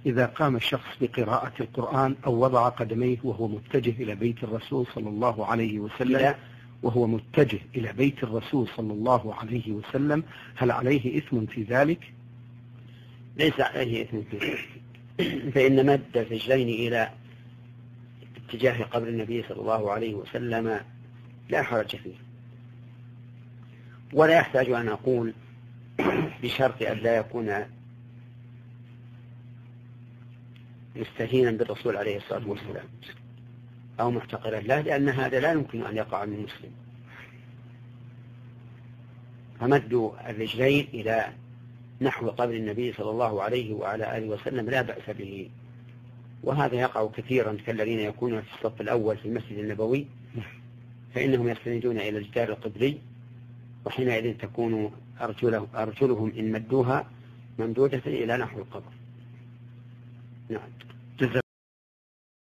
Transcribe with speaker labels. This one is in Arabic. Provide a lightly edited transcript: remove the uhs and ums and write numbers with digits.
Speaker 1: إذا قام الشخص بقراءة القرآن أو وضع قدميه وهو متجه إلى بيت الرسول صلى الله عليه وسلم هل عليه إثم في ذلك؟
Speaker 2: ليس عليه إثم في ذلك، فإن مد الرجلين إلى اتجاه قبر النبي صلى الله عليه وسلم لا حرج فيه، ولا يحتاج أن أقول بشرط أن لا يكون مستهينا بالرسول عليه الصلاة والسلام أو محتقرا له، لأن هذا لا يمكن أن يقع من مسلم. فمد الرجلين إلى نحو قبر النبي صلى الله عليه وعلى آله وسلم لا بأس به، وهذا يقع كثيرا كالذين يكونون في الصف الأول في المسجد النبوي، فإنهم يستندون إلى الجدار القبلي، وحينئذ تكون أرجلهم إن مدوها ممدودة إلى نحو القبر. نعم.